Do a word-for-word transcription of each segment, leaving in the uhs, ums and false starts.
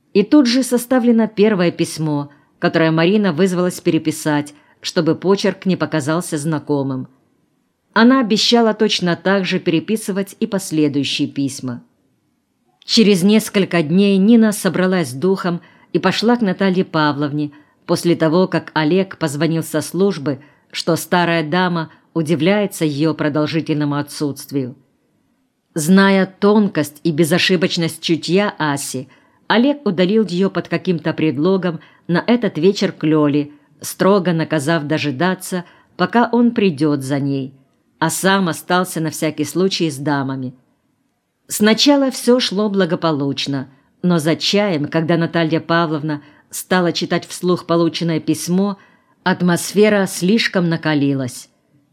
И тут же составлено первое письмо, которое Марина вызвалась переписать, чтобы почерк не показался знакомым. Она обещала точно так же переписывать и последующие письма. Через несколько дней Нина собралась с духом и пошла к Наталье Павловне после того, как Олег позвонил со службы, что старая дама удивляется ее продолжительному отсутствию. Зная тонкость и безошибочность чутья Аси, Олег удалил ее под каким-то предлогом на этот вечер к Лёле, строго наказав дожидаться, пока он придет за ней, а сам остался на всякий случай с дамами. Сначала все шло благополучно, но за чаем, когда Наталья Павловна стала читать вслух полученное письмо, атмосфера слишком накалилась.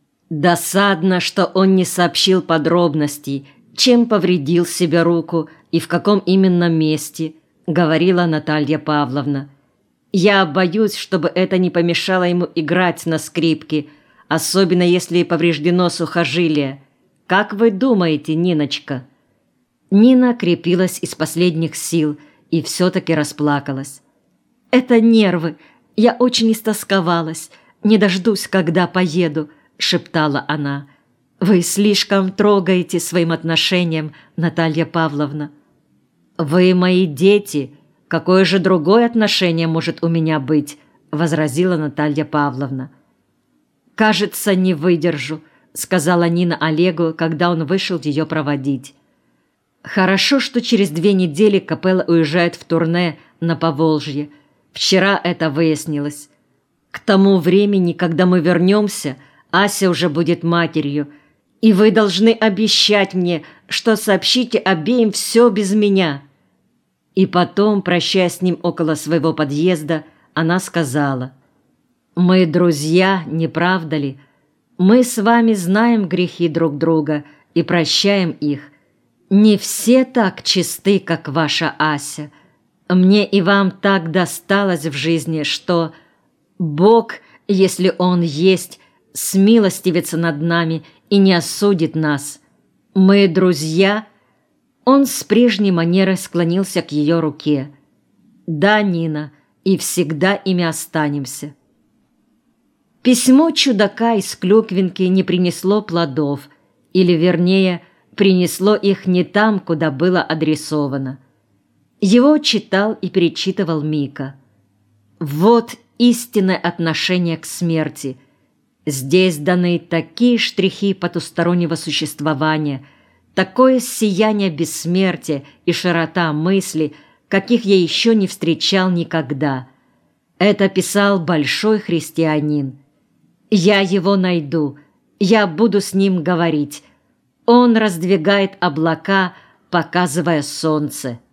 Досадно, что он не сообщил подробностей, чем повредил себе руку и в каком именно месте, говорила Наталья Павловна. Я боюсь, чтобы это не помешало ему играть на скрипке, особенно если повреждено сухожилие. Как вы думаете, Ниночка? Нина крепилась из последних сил и все-таки расплакалась. «Это нервы. Я очень истосковалась. Не дождусь, когда поеду», — шептала она. «Вы слишком трогаете своим отношением, Наталья Павловна». «Вы мои дети. Какое же другое отношение может у меня быть?» — возразила Наталья Павловна. «Кажется, не выдержу», — сказала Нина Олегу, когда он вышел ее проводить. «Хорошо, что через две недели капелла уезжает в турне на Поволжье. Вчера это выяснилось. К тому времени, когда мы вернемся, Ася уже будет матерью, и вы должны обещать мне, что сообщите обеим все без меня». И потом, прощаясь с ним около своего подъезда, она сказала: «Мы друзья, не правда ли? Мы с вами знаем грехи друг друга и прощаем их. Не все так чисты, как ваша Ася. Мне и вам так досталось в жизни, что Бог, если Он есть, смилостивится над нами и не осудит нас. Мы друзья». Он с прежней манерой склонился к ее руке. «Да, Нина, и всегда ими останемся». Письмо чудака из Клюквинки не принесло плодов, или, вернее, принесло их не там, куда было адресовано. Его читал и перечитывал Мика. Вот истинное отношение к смерти. Здесь даны такие штрихи потустороннего существования, такое сияние бессмертия и широта мысли, каких я еще не встречал никогда. Это писал большой христианин. Я его найду, я буду с ним говорить. Он раздвигает облака, показывая солнце.